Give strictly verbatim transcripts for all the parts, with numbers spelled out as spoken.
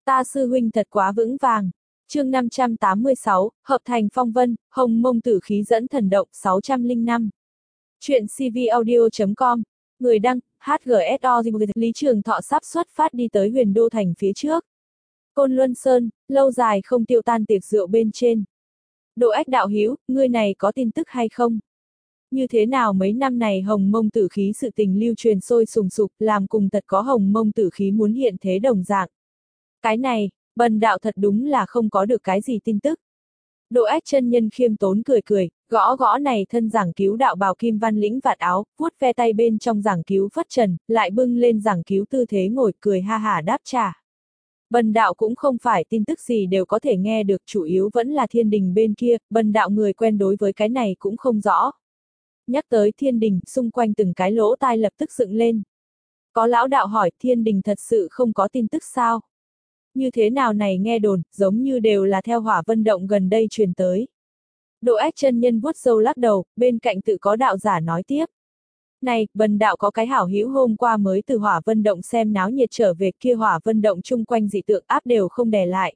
Ta sư huynh thật quá vững vàng. Chương năm trăm tám mươi sáu, hợp thành phong vân, hồng mông tử khí dẫn thần động sáu trăm lẻ năm. Chuyện cvaudio chấm com. Người đăng, hát giê ét o. Lý Trường Thọ sắp xuất phát đi tới Huyền Đô Thành phía trước. Côn Luân Sơn, lâu dài không tiêu tan tiệc rượu bên trên. Độ Ách đạo hữu, ngươi này có tin tức hay không? Như thế nào mấy năm này hồng mông tử khí sự tình lưu truyền sôi sùng sục, làm cùng thật có hồng mông tử khí muốn hiện thế đồng dạng. Cái này, bần đạo thật đúng là không có được cái gì tin tức. Độ Ách chân nhân khiêm tốn cười cười, gõ gõ này thân giảng cứu đạo bào kim văn lĩnh vạt áo, vuốt ve tay bên trong giảng cứu phất trần, lại bưng lên giảng cứu tư thế ngồi cười ha hả đáp trả. Bần đạo cũng không phải tin tức gì đều có thể nghe được, chủ yếu vẫn là thiên đình bên kia, bần đạo người quen đối với cái này cũng không rõ. Nhắc tới thiên đình, xung quanh từng cái lỗ tai lập tức dựng lên. Có lão đạo hỏi, thiên đình thật sự không có tin tức sao? Như thế nào này nghe đồn, giống như đều là theo Hỏa Vân Động gần đây truyền tới. Độ Ách chân nhân vuốt râu lắc đầu, bên cạnh tự có đạo giả nói tiếp. Này, bần đạo có cái hảo hữu hôm qua mới từ Hỏa Vân Động xem náo nhiệt trở về, kia Hỏa Vân Động chung quanh dị tượng áp đều không đè lại.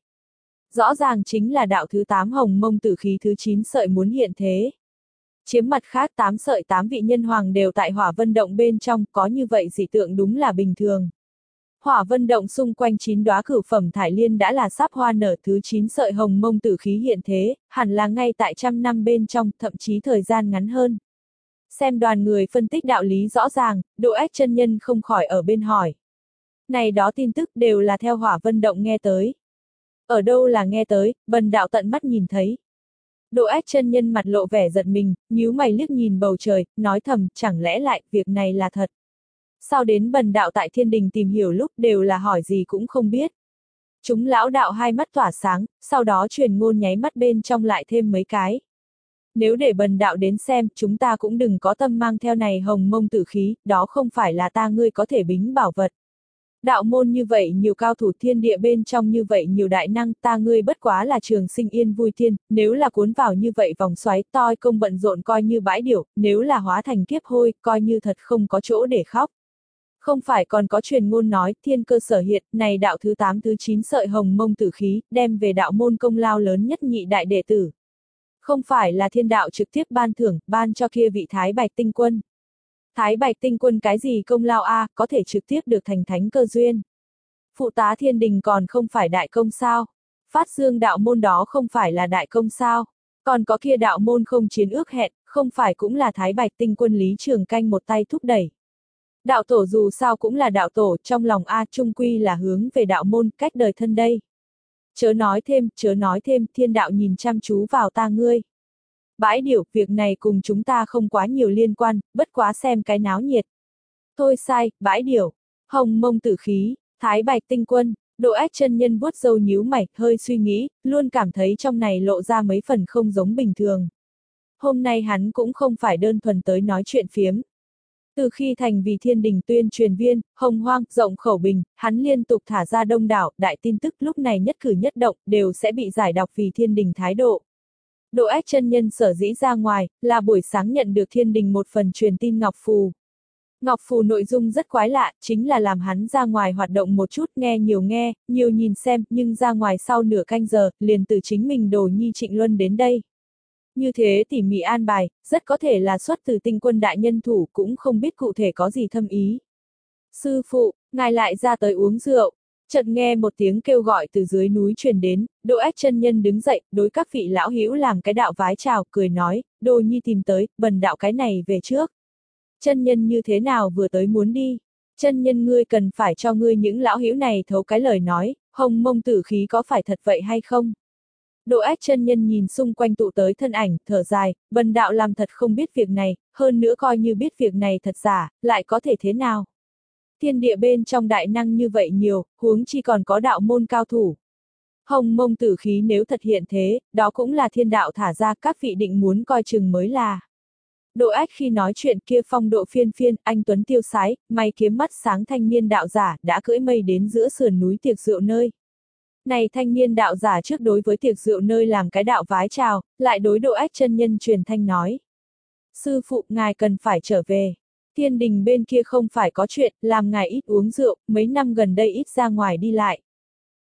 Rõ ràng chính là đạo thứ tám hồng mông tử khí thứ chín sợi muốn hiện thế. Chiếm mặt khác tám sợi tám vị nhân hoàng đều tại Hỏa Vân Động bên trong, có như vậy dị tượng đúng là bình thường. Hỏa Vân Động xung quanh chín đóa cửu phẩm thải liên đã là sắp hoa nở, thứ chín sợi hồng mông tử khí hiện thế, hẳn là ngay tại trăm năm bên trong, thậm chí thời gian ngắn hơn. Xem đoàn người phân tích đạo lý rõ ràng, Độ Ách chân nhân không khỏi ở bên hỏi. Này đó tin tức đều là theo Hỏa Vân Động nghe tới. Ở đâu là nghe tới, bần đạo tận mắt nhìn thấy. Độ Ách chân nhân mặt lộ vẻ giận mình, nhíu mày liếc nhìn bầu trời, nói thầm, chẳng lẽ lại, việc này là thật. Sao đến bần đạo tại thiên đình tìm hiểu lúc đều là hỏi gì cũng không biết. Chúng lão đạo hai mắt tỏa sáng, sau đó truyền ngôn nháy mắt bên trong lại thêm mấy cái. Nếu để bần đạo đến xem, chúng ta cũng đừng có tâm mang theo này hồng mông tử khí, đó không phải là ta ngươi có thể bính bảo vật. Đạo môn như vậy nhiều cao thủ thiên địa bên trong như vậy nhiều đại năng, ta ngươi bất quá là trường sinh yên vui thiên, nếu là cuốn vào như vậy vòng xoáy toi công bận rộn coi như bãi điểu, nếu là hóa thành kiếp hôi, coi như thật không có chỗ để khóc. Không phải còn có truyền ngôn nói, thiên cơ sở hiện, này đạo thứ tám thứ chín sợi hồng mông tử khí, đem về đạo môn công lao lớn nhất nhị đại đệ tử. Không phải là thiên đạo trực tiếp ban thưởng, ban cho kia vị Thái Bạch Tinh Quân. Thái Bạch Tinh Quân cái gì công lao a, có thể trực tiếp được thành thánh cơ duyên. Phụ tá thiên đình còn không phải đại công sao? Phát dương đạo môn đó không phải là đại công sao? Còn có kia đạo môn không chiến ước hẹn, không phải cũng là Thái Bạch Tinh Quân Lý Trường Canh một tay thúc đẩy. Đạo tổ dù sao cũng là đạo tổ, trong lòng A trung quy là hướng về đạo môn, cách đời thân đây. Chớ nói thêm, chớ nói thêm, thiên đạo nhìn chăm chú vào ta ngươi. Bãi điểu, việc này cùng chúng ta không quá nhiều liên quan, bất quá xem cái náo nhiệt. Thôi sai, bãi điểu, hồng mông tử khí, Thái Bạch Tinh Quân, Độ Ách chân nhân vuốt râu nhíu mày, hơi suy nghĩ, luôn cảm thấy trong này lộ ra mấy phần không giống bình thường. Hôm nay hắn cũng không phải đơn thuần tới nói chuyện phiếm. Từ khi thành vì thiên đình tuyên truyền viên, hồng hoang, rộng khẩu bình, hắn liên tục thả ra đông đảo, đại tin tức lúc này nhất cử nhất động, đều sẽ bị giải đọc vì thiên đình thái độ. Độ Ách chân nhân sở dĩ ra ngoài, là buổi sáng nhận được thiên đình một phần truyền tin ngọc phù. Ngọc phù nội dung rất quái lạ, chính là làm hắn ra ngoài hoạt động một chút, nghe nhiều nghe, nhiều nhìn xem, nhưng ra ngoài sau nửa canh giờ, liền từ chính mình đồ nhi Trịnh Luân đến đây. Như thế tỉ mỉ an bài, rất có thể là xuất từ Tinh Quân đại nhân thủ, cũng không biết cụ thể có gì thâm ý. Sư phụ, ngài lại ra tới uống rượu. Chợt nghe một tiếng kêu gọi từ dưới núi truyền đến, Độ Ách chân nhân đứng dậy, đối các vị lão hữu làm cái đạo vái chào, cười nói, đồ nhi tìm tới, bần đạo cái này về trước. Chân nhân như thế nào vừa tới muốn đi? Chân nhân ngươi cần phải cho ngươi những lão hữu này thấu cái lời nói, hồng mông tử khí có phải thật vậy hay không? Độ Ách chân nhân nhìn xung quanh tụ tới thân ảnh, thở dài, bần đạo làm thật không biết việc này, hơn nữa coi như biết việc này thật giả, lại có thể thế nào? Thiên địa bên trong đại năng như vậy nhiều, huống chi còn có đạo môn cao thủ. Hồng mông tử khí nếu thật hiện thế, đó cũng là thiên đạo thả ra, các vị định muốn coi chừng mới là. Độ Ách khi nói chuyện kia phong độ phiên phiên, anh tuấn tiêu sái, mày kiếm mắt sáng thanh niên đạo giả, đã cưỡi mây đến giữa sườn núi tiệc rượu nơi. Này thanh niên đạo giả trước đối với tiệc rượu nơi làm cái đạo vái chào, lại đối Độ Ách chân nhân truyền thanh nói. Sư phụ, ngài cần phải trở về. Thiên đình bên kia không phải có chuyện, làm ngài ít uống rượu, mấy năm gần đây ít ra ngoài đi lại.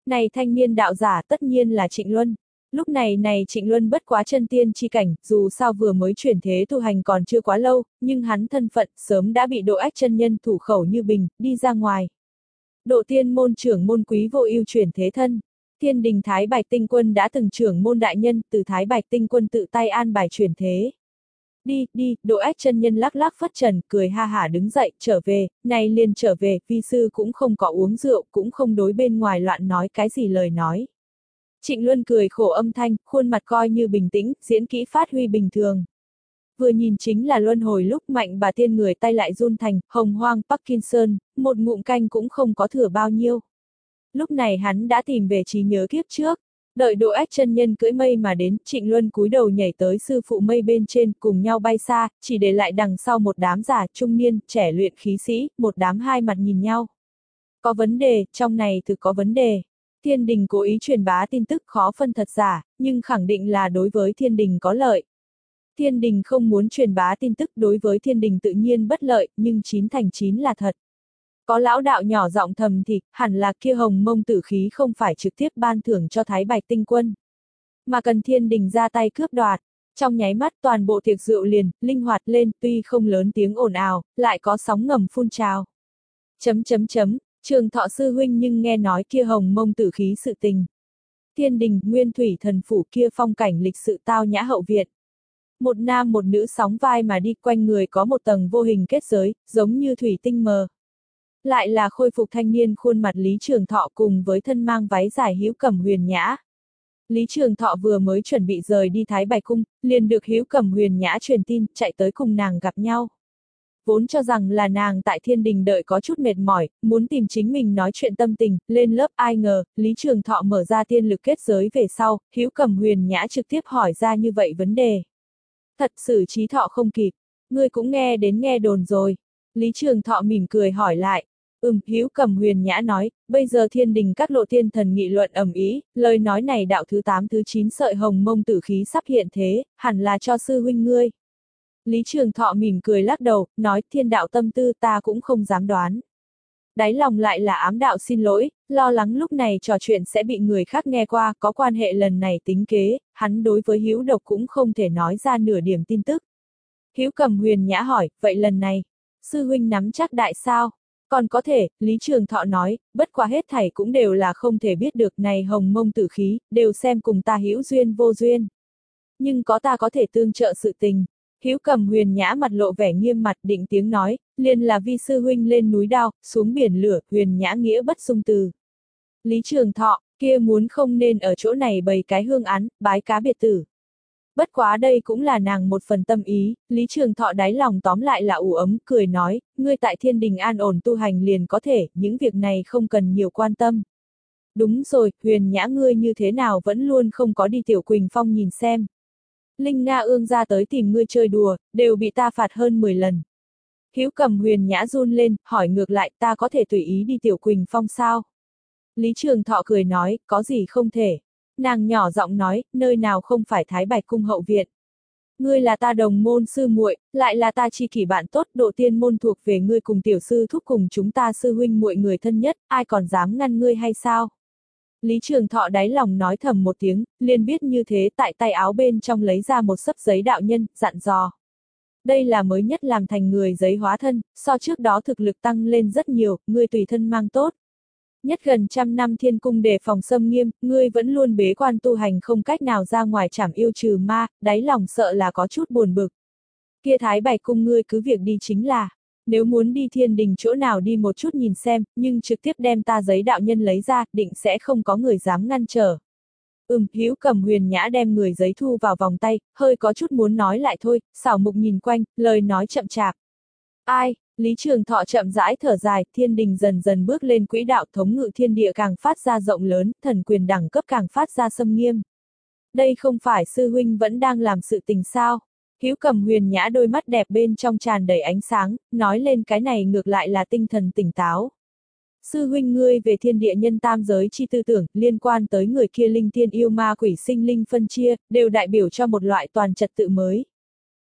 Này thanh niên đạo giả tất nhiên là Trịnh Luân. Lúc này này Trịnh Luân bất quá chân tiên chi cảnh, dù sao vừa mới chuyển thế tu hành còn chưa quá lâu, nhưng hắn thân phận sớm đã bị Độ Ách chân nhân thủ khẩu như bình, đi ra ngoài. Độ tiên môn trưởng môn Quý Vô Ưu chuyển thế thân. Thiên đình Thái Bạch Tinh Quân đã từng trưởng môn đại nhân, từ Thái Bạch Tinh Quân tự tay an bài chuyển thế. Đi, đi, Độ Ách chân nhân lắc lắc phất trần, cười ha hả đứng dậy, trở về, này liền trở về, vi sư cũng không có uống rượu, cũng không đối bên ngoài loạn nói cái gì lời nói. Trịnh Luân cười khổ âm thanh, khuôn mặt coi như bình tĩnh, diễn kỹ phát huy bình thường. Vừa nhìn chính là luân hồi lúc Mạnh Bà Tiên người tay lại run thành, hồng hoang Parkinson, một ngụm canh cũng không có thừa bao nhiêu. Lúc này hắn đã tìm về trí nhớ kiếp trước. Đợi Độ Ách chân nhân cưỡi mây mà đến, Trịnh Luân cúi đầu nhảy tới sư phụ mây bên trên, cùng nhau bay xa, chỉ để lại đằng sau một đám già trung niên, trẻ luyện khí sĩ, một đám hai mặt nhìn nhau. Có vấn đề, trong này thực có vấn đề. Thiên đình cố ý truyền bá tin tức khó phân thật giả, nhưng khẳng định là đối với thiên đình có lợi. Thiên đình không muốn truyền bá tin tức đối với thiên đình tự nhiên bất lợi, nhưng chín thành chín là thật. Có lão đạo nhỏ giọng thầm thì, hẳn là kia hồng mông tử khí không phải trực tiếp ban thưởng cho Thái Bạch Tinh Quân, mà cần thiên đình ra tay cướp đoạt. Trong nháy mắt toàn bộ tiệc rượu liền, linh hoạt lên, tuy không lớn tiếng ồn ào, lại có sóng ngầm phun trào. Chấm chấm chấm, Trường Thọ sư huynh nhưng nghe nói kia hồng mông tử khí sự tình. Thiên đình, nguyên thủy thần phủ kia phong cảnh lịch sự tao nhã hậu viện. Một nam một nữ sóng vai mà đi, quanh người có một tầng vô hình kết giới, giống như thủy tinh mờ. Lại là khôi phục thanh niên khuôn mặt Lý Trường Thọ cùng với thân mang váy dài hữu cẩm huyền nhã. Lý Trường Thọ vừa mới chuẩn bị rời đi Thái Bạch Cung, liền được hữu cẩm huyền nhã truyền tin, chạy tới cùng nàng gặp nhau. Vốn cho rằng là nàng tại thiên đình đợi có chút mệt mỏi, muốn tìm chính mình nói chuyện tâm tình, lên lớp, ai ngờ, Lý Trường Thọ mở ra tiên lực kết giới về sau, hữu cẩm huyền nhã trực tiếp hỏi ra như vậy vấn đề. Thật sự trí thọ không kịp, ngươi cũng nghe đến nghe đồn rồi. Lý Trường Thọ mỉm cười hỏi lại. Ừm, hữu cẩm huyền nhã nói, bây giờ thiên đình các lộ thiên thần nghị luận ầm ĩ, lời nói này đạo thứ tám thứ chín sợi hồng mông tử khí sắp hiện thế, hẳn là cho sư huynh ngươi. Lý Trường Thọ mỉm cười lắc đầu, nói thiên đạo tâm tư ta cũng không dám đoán. Đáy lòng lại là ám đạo xin lỗi, lo lắng lúc này trò chuyện sẽ bị người khác nghe qua, có quan hệ lần này tính kế, hắn đối với hữu độc cũng không thể nói ra nửa điểm tin tức. Hữu cẩm huyền nhã hỏi, vậy lần này, sư huynh nắm chắc đại sao? Còn có thể, Lý Trường Thọ nói, bất quá hết thảy cũng đều là không thể biết được, này hồng mông tử khí, đều xem cùng ta hữu duyên vô duyên. Nhưng có ta có thể tương trợ sự tình. Hữu cẩm huyền nhã mặt lộ vẻ nghiêm mặt định tiếng nói, liền là vi sư huynh lên núi đao, xuống biển lửa, huyền nhã nghĩa bất dung từ. Lý Trường Thọ, kia muốn không nên ở chỗ này bày cái hương án, bái cá biệt tử. Bất quá đây cũng là nàng một phần tâm ý, Lý Trường Thọ đáy lòng tóm lại là ủ ấm, cười nói, ngươi tại thiên đình an ổn tu hành liền có thể, những việc này không cần nhiều quan tâm. Đúng rồi, huyền nhã ngươi như thế nào vẫn luôn không có đi Tiểu Quỳnh Phong nhìn xem. Linh Nga ương ra tới tìm ngươi chơi đùa, đều bị ta phạt hơn mười lần. Hữu cẩm huyền nhã run lên, hỏi ngược lại ta có thể tùy ý đi Tiểu Quỳnh Phong sao? Lý Trường Thọ cười nói, có gì không thể. Nàng nhỏ giọng nói, nơi nào không phải Thái Bạch Cung hậu viện. Ngươi là ta đồng môn sư muội, lại là ta chi kỷ bạn tốt, độ tiên môn thuộc về ngươi cùng tiểu sư thúc cùng chúng ta sư huynh muội người thân nhất, ai còn dám ngăn ngươi hay sao? Lý Trường Thọ đáy lòng nói thầm một tiếng, liền biết như thế, tại tay áo bên trong lấy ra một xấp giấy đạo nhân, dặn dò. Đây là mới nhất làm thành người giấy hóa thân, so trước đó thực lực tăng lên rất nhiều, ngươi tùy thân mang tốt. Nhất gần trăm năm thiên cung đề phòng xâm nghiêm, ngươi vẫn luôn bế quan tu hành không cách nào ra ngoài trảm yêu trừ ma, đáy lòng sợ là có chút buồn bực. Kia Thái Bạch Cung ngươi cứ việc đi chính là, nếu muốn đi thiên đình chỗ nào đi một chút nhìn xem, nhưng trực tiếp đem ta giấy đạo nhân lấy ra, định sẽ không có người dám ngăn trở. Ừm, hữu cẩm huyền nhã đem người giấy thu vào vòng tay, hơi có chút muốn nói lại thôi, xảo mục nhìn quanh, lời nói chậm chạp. Ai? Lý Trường Thọ chậm rãi thở dài, thiên đình dần dần bước lên quỹ đạo, thống ngự thiên địa càng phát ra rộng lớn, thần quyền đẳng cấp càng phát ra xâm nghiêm. Đây không phải sư huynh vẫn đang làm sự tình sao? Hữu cẩm huyền nhã đôi mắt đẹp bên trong tràn đầy ánh sáng, nói lên cái này ngược lại là tinh thần tỉnh táo. Sư huynh ngươi về thiên địa nhân tam giới chi tư tưởng, liên quan tới người kia linh tiên yêu ma quỷ sinh linh phân chia, đều đại biểu cho một loại toàn trật tự mới.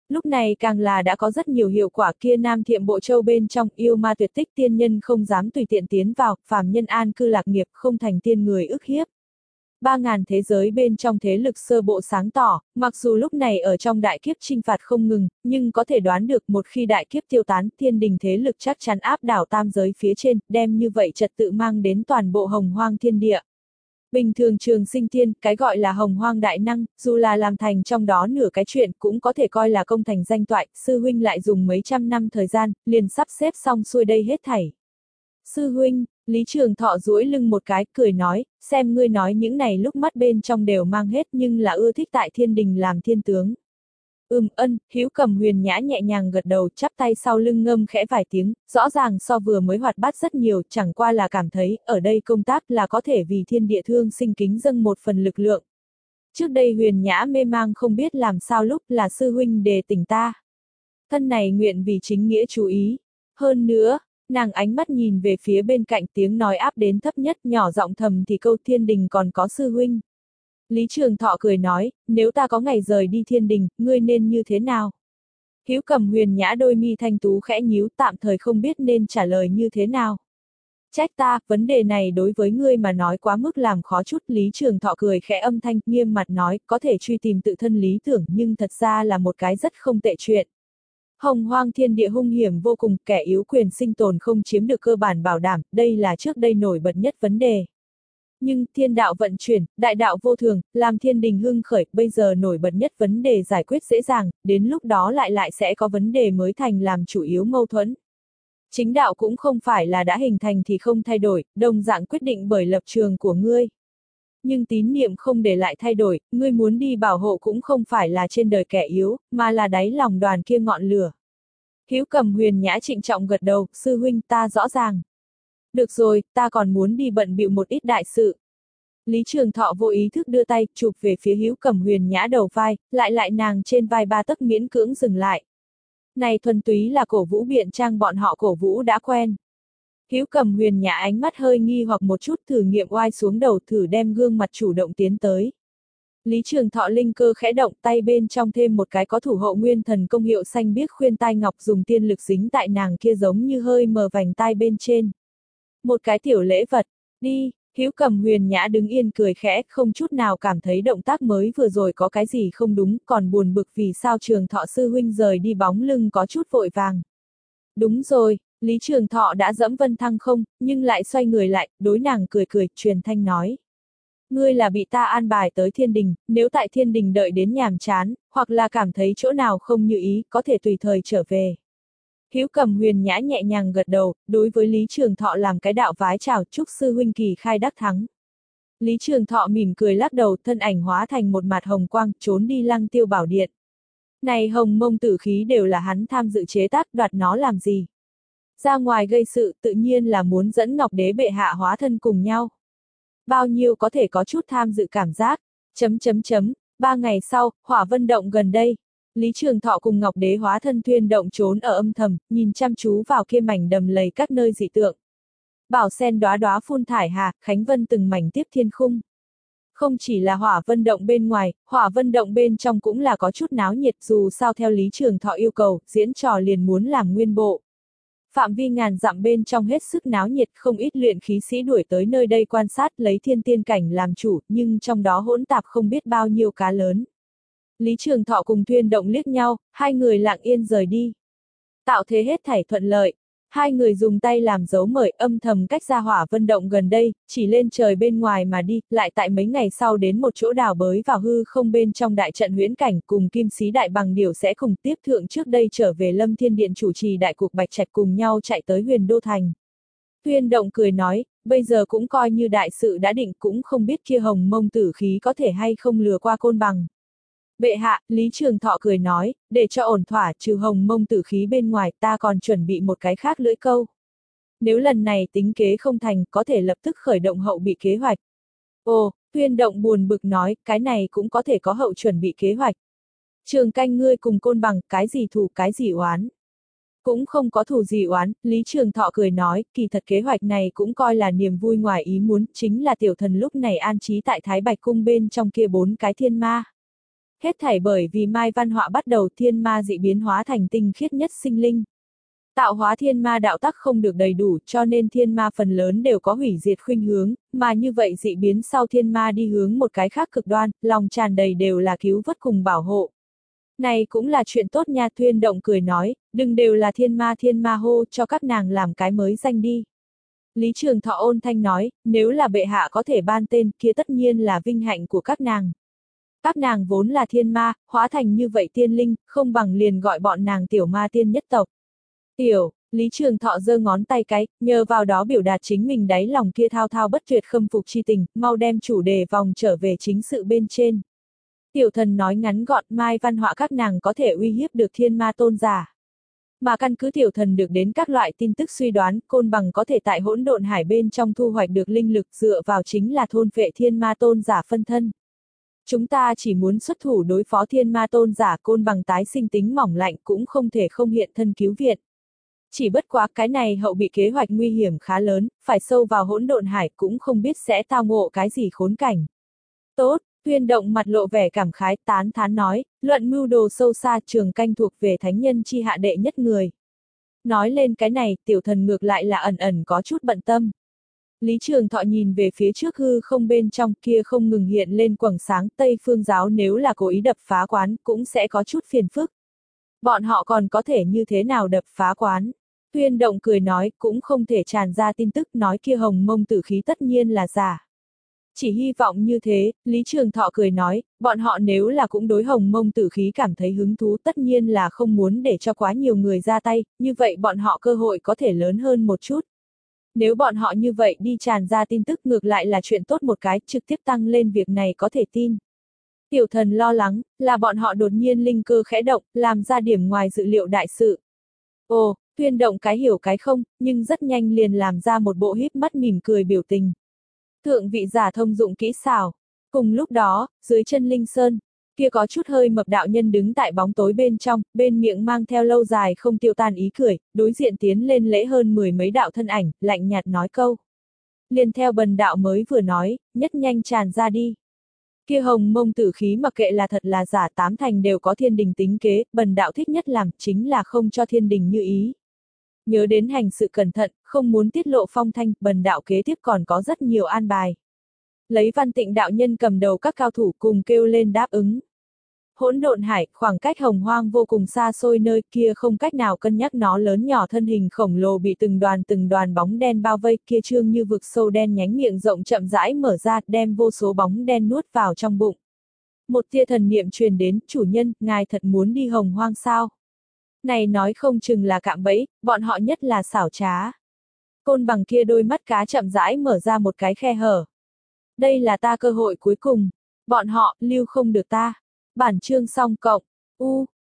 Lúc này càng là đã có rất nhiều hiệu quả kia Nam Thiệm Bộ Châu bên trong yêu ma tuyệt tích tiên nhân không dám tùy tiện tiến vào, phàm nhân an cư lạc nghiệp không thành tiên người ức hiếp. Ba ngàn thế giới bên trong thế lực sơ bộ sáng tỏ, mặc dù lúc này ở trong đại kiếp chinh phạt không ngừng, nhưng có thể đoán được một khi đại kiếp tiêu tán, thiên đình thế lực chắc chắn áp đảo tam giới phía trên, đem như vậy trật tự mang đến toàn bộ hồng hoang thiên địa. Bình thường trường sinh thiên, cái gọi là hồng hoang đại năng, dù là làm thành trong đó nửa cái chuyện cũng có thể coi là công thành danh toại, sư huynh lại dùng mấy trăm năm thời gian, liền sắp xếp xong xuôi đây hết thảy. Sư huynh, Lý Trường Thọ duỗi lưng một cái, cười nói, xem ngươi nói những này lúc mắt bên trong đều mang hết nhưng là ưa thích tại thiên đình làm thiên tướng. Ừm ân, Hữu Cầm Huyền Nhã nhẹ nhàng gật đầu, chắp tay sau lưng ngâm khẽ vài tiếng, rõ ràng so vừa mới hoạt bát rất nhiều, chẳng qua là cảm thấy, ở đây công tác là có thể vì thiên địa thương sinh kính dâng một phần lực lượng. Trước đây Huyền Nhã mê mang không biết làm sao lúc là sư huynh đề tỉnh ta. Thân này nguyện vì chính nghĩa chú ý. Hơn nữa, nàng ánh mắt nhìn về phía bên cạnh tiếng nói áp đến thấp nhất nhỏ giọng thầm thì câu thiên đình còn có sư huynh. Lý Trường Thọ cười nói, nếu ta có ngày rời đi thiên đình, ngươi nên như thế nào? Hữu Cầm Huyền Nhã đôi mi thanh tú khẽ nhíu tạm thời không biết nên trả lời như thế nào. Trách ta, vấn đề này đối với ngươi mà nói quá mức làm khó chút. Lý Trường Thọ cười khẽ âm thanh nghiêm mặt nói, có thể truy tìm tự thân lý tưởng nhưng thật ra là một cái rất không tệ chuyện. Hồng hoang thiên địa hung hiểm vô cùng, kẻ yếu quyền sinh tồn không chiếm được cơ bản bảo đảm, đây là trước đây nổi bật nhất vấn đề. Nhưng, thiên đạo vận chuyển, đại đạo vô thường, làm thiên đình hưng khởi, bây giờ nổi bật nhất vấn đề giải quyết dễ dàng, đến lúc đó lại lại sẽ có vấn đề mới thành làm chủ yếu mâu thuẫn. Chính đạo cũng không phải là đã hình thành thì không thay đổi, đồng dạng quyết định bởi lập trường của ngươi. Nhưng tín niệm không để lại thay đổi, ngươi muốn đi bảo hộ cũng không phải là trên đời kẻ yếu, mà là đáy lòng đoàn kia ngọn lửa. Hữu Cầm Huyền Nhã trịnh trọng gật đầu, sư huynh ta rõ ràng. Được rồi, ta còn muốn đi bận bịu một ít đại sự. Lý Trường Thọ vô ý thức đưa tay, chụp về phía Hữu Cầm Huyền Nhã đầu vai, lại lại nàng trên vai ba tấc miễn cưỡng dừng lại. Này thuần túy là cổ vũ biện trang bọn họ cổ vũ đã quen. Hữu Cầm Huyền Nhã ánh mắt hơi nghi hoặc một chút thử nghiệm oai xuống đầu thử đem gương mặt chủ động tiến tới. Lý Trường Thọ linh cơ khẽ động tay bên trong thêm một cái có thủ hộ nguyên thần công hiệu xanh biếc khuyên tai ngọc dùng tiên lực dính tại nàng kia giống như hơi mờ vành tai bên trên. Một cái tiểu lễ vật, đi, Hữu Cầm Huyền Nhã đứng yên cười khẽ không chút nào cảm thấy động tác mới vừa rồi có cái gì không đúng còn buồn bực vì sao Trường Thọ sư huynh rời đi bóng lưng có chút vội vàng. Đúng rồi, Lý Trường Thọ đã dẫm Vân Thăng không, nhưng lại xoay người lại, đối nàng cười cười, truyền thanh nói. Ngươi là bị ta an bài tới thiên đình, nếu tại thiên đình đợi đến nhàm chán, hoặc là cảm thấy chỗ nào không như ý, có thể tùy thời trở về. Hữu Cầm Huyền Nhã nhẹ nhàng gật đầu, đối với Lý Trường Thọ làm cái đạo vái chào chúc sư huynh kỳ khai đắc thắng. Lý Trường Thọ mỉm cười lắc đầu thân ảnh hóa thành một mạt hồng quang, trốn đi Lăng Tiêu Bảo Điện. Này hồng mông tử khí đều là hắn tham dự chế tác đoạt nó làm gì? Ra ngoài gây sự tự nhiên là muốn dẫn Ngọc Đế bệ hạ hóa thân cùng nhau. Bao nhiêu có thể có chút tham dự cảm giác, chấm chấm chấm, ba ngày sau, Hỏa Vân Động gần đây. Lý Trường Thọ cùng Ngọc Đế hóa thân thuyên động trốn ở âm thầm, nhìn chăm chú vào kia mảnh đầm lầy các nơi dị tượng. Bảo sen đóa đóa phun thải hà, Khánh Vân từng mảnh tiếp thiên khung. Không chỉ là Hỏa Vân Động bên ngoài, Hỏa Vân Động bên trong cũng là có chút náo nhiệt dù sao theo Lý Trường Thọ yêu cầu, diễn trò liền muốn làm nguyên bộ. Phạm vi ngàn dặm bên trong hết sức náo nhiệt không ít luyện khí sĩ đuổi tới nơi đây quan sát lấy thiên tiên cảnh làm chủ nhưng trong đó hỗn tạp không biết bao nhiêu cá lớn. Lý Trường Thọ cùng Thuyên Động liếc nhau, hai người lặng yên rời đi. Tạo thế hết thảy thuận lợi. Hai người dùng tay làm dấu mời âm thầm cách ra Hỏa Vân Động gần đây, chỉ lên trời bên ngoài mà đi, lại tại mấy ngày sau đến một chỗ đào bới vào hư không bên trong đại trận huyễn cảnh cùng Kim Sĩ Đại Bằng Điểu sẽ cùng tiếp thượng trước đây trở về Lâm Thiên Điện chủ trì đại cục Bạch Trạch cùng nhau chạy tới Huyền Đô Thành. Thuyên Động cười nói, bây giờ cũng coi như đại sự đã định cũng không biết kia hồng mông tử khí có thể hay không lừa qua Côn Bằng. Bệ hạ, Lý Trường Thọ cười nói, để cho ổn thỏa trừ hồng mông tử khí bên ngoài ta còn chuẩn bị một cái khác lưỡi câu. Nếu lần này tính kế không thành có thể lập tức khởi động hậu bị kế hoạch. Ồ, Thuyên Động buồn bực nói, cái này cũng có thể có hậu chuẩn bị kế hoạch. Trường Canh ngươi cùng Côn Bằng, cái gì thù cái gì oán. Cũng không có thù gì oán, Lý Trường Thọ cười nói, kỳ thật kế hoạch này cũng coi là niềm vui ngoài ý muốn, chính là tiểu thần lúc này an trí tại Thái Bạch Cung bên trong kia bốn cái thiên ma. Hết thảy bởi vì Mai Văn Họa bắt đầu thiên ma dị biến hóa thành tinh khiết nhất sinh linh. Tạo hóa thiên ma đạo tắc không được đầy đủ cho nên thiên ma phần lớn đều có hủy diệt khuynh hướng, mà như vậy dị biến sau thiên ma đi hướng một cái khác cực đoan, lòng tràn đầy đều là cứu vớt cùng bảo hộ. Này cũng là chuyện tốt nha. Thuyên Động cười nói, đừng đều là thiên ma thiên ma hô, cho các nàng làm cái mới danh đi. Lý Trường Thọ ôn thanh nói, nếu là bệ hạ có thể ban tên kia tất nhiên là vinh hạnh của các nàng. Các nàng vốn là thiên ma, hóa thành như vậy tiên linh, không bằng liền gọi bọn nàng tiểu ma tiên nhất tộc. Tiểu, Lý Trường Thọ giơ ngón tay cái, nhờ vào đó biểu đạt chính mình đáy lòng kia thao thao bất tuyệt khâm phục chi tình, mau đem chủ đề vòng trở về chính sự bên trên. Tiểu thần nói ngắn gọn, Mai Văn Họa các nàng có thể uy hiếp được thiên ma tôn giả. Mà căn cứ tiểu thần được đến các loại tin tức suy đoán, Côn Bằng có thể tại hỗn độn hải bên trong thu hoạch được linh lực dựa vào chính là thôn vệ thiên ma tôn giả phân thân. Chúng ta chỉ muốn xuất thủ đối phó thiên ma tôn giả, Côn Bằng tái sinh tính mỏng lạnh cũng không thể không hiện thân cứu viện. Chỉ bất quá cái này hậu bị kế hoạch nguy hiểm khá lớn, phải sâu vào hỗn độn hải cũng không biết sẽ tao ngộ cái gì khốn cảnh. Tốt, Thuyên Động mặt lộ vẻ cảm khái tán thán nói, luận mưu đồ sâu xa Trường Canh thuộc về thánh nhân chi hạ đệ nhất người. Nói lên cái này, tiểu thần ngược lại là ẩn ẩn có chút bận tâm. Lý Trường Thọ nhìn về phía trước hư không bên trong kia không ngừng hiện lên quầng sáng, Tây Phương giáo nếu là cố ý đập phá quán cũng sẽ có chút phiền phức. Bọn họ còn có thể như thế nào đập phá quán? Thuyên Động cười nói, cũng không thể tràn ra tin tức nói kia hồng mông tử khí tất nhiên là giả. Chỉ hy vọng như thế, Lý Trường Thọ cười nói, bọn họ nếu là cũng đối hồng mông tử khí cảm thấy hứng thú tất nhiên là không muốn để cho quá nhiều người ra tay, như vậy bọn họ cơ hội có thể lớn hơn một chút. Nếu bọn họ như vậy đi tràn ra tin tức ngược lại là chuyện tốt một cái, trực tiếp tăng lên việc này có thể tin. Tiểu thần lo lắng, là bọn họ đột nhiên linh cơ khẽ động, làm ra điểm ngoài dự liệu đại sự. Ồ, Thuyên Động cái hiểu cái không, nhưng rất nhanh liền làm ra một bộ híp mắt mỉm cười biểu tình. Thượng vị giả thông dụng kỹ xảo. Cùng lúc đó, dưới chân Linh Sơn, kia có chút hơi mập đạo nhân đứng tại bóng tối bên trong, bên miệng mang theo lâu dài không tiêu tan ý cười, đối diện tiến lên lễ hơn mười mấy đạo thân ảnh, lạnh nhạt nói câu. Liền theo bần đạo mới vừa nói, nhất nhanh tràn ra đi. Kia hồng mông tử khí mặc kệ là thật là giả tám thành đều có thiên đình tính kế, bần đạo thích nhất làm chính là không cho thiên đình như ý. Nhớ đến hành sự cẩn thận, không muốn tiết lộ phong thanh, bần đạo kế tiếp còn có rất nhiều an bài. Lấy Văn Tịnh đạo nhân cầm đầu các cao thủ cùng kêu lên đáp ứng. Hỗn độn hải, khoảng cách hồng hoang vô cùng xa xôi nơi kia không cách nào cân nhắc nó lớn nhỏ thân hình khổng lồ bị từng đoàn từng đoàn bóng đen bao vây kia trương như vực sâu đen nhánh miệng rộng chậm rãi mở ra đem vô số bóng đen nuốt vào trong bụng. Một tia thần niệm truyền đến, chủ nhân, ngài thật muốn đi hồng hoang sao? Này nói không chừng là cạm bẫy, bọn họ nhất là xảo trá. Côn Bằng kia đôi mắt cá chậm rãi mở ra một cái khe hở. Đây là ta cơ hội cuối cùng. Bọn họ, lưu không được ta. Bản chương xong cộng. U,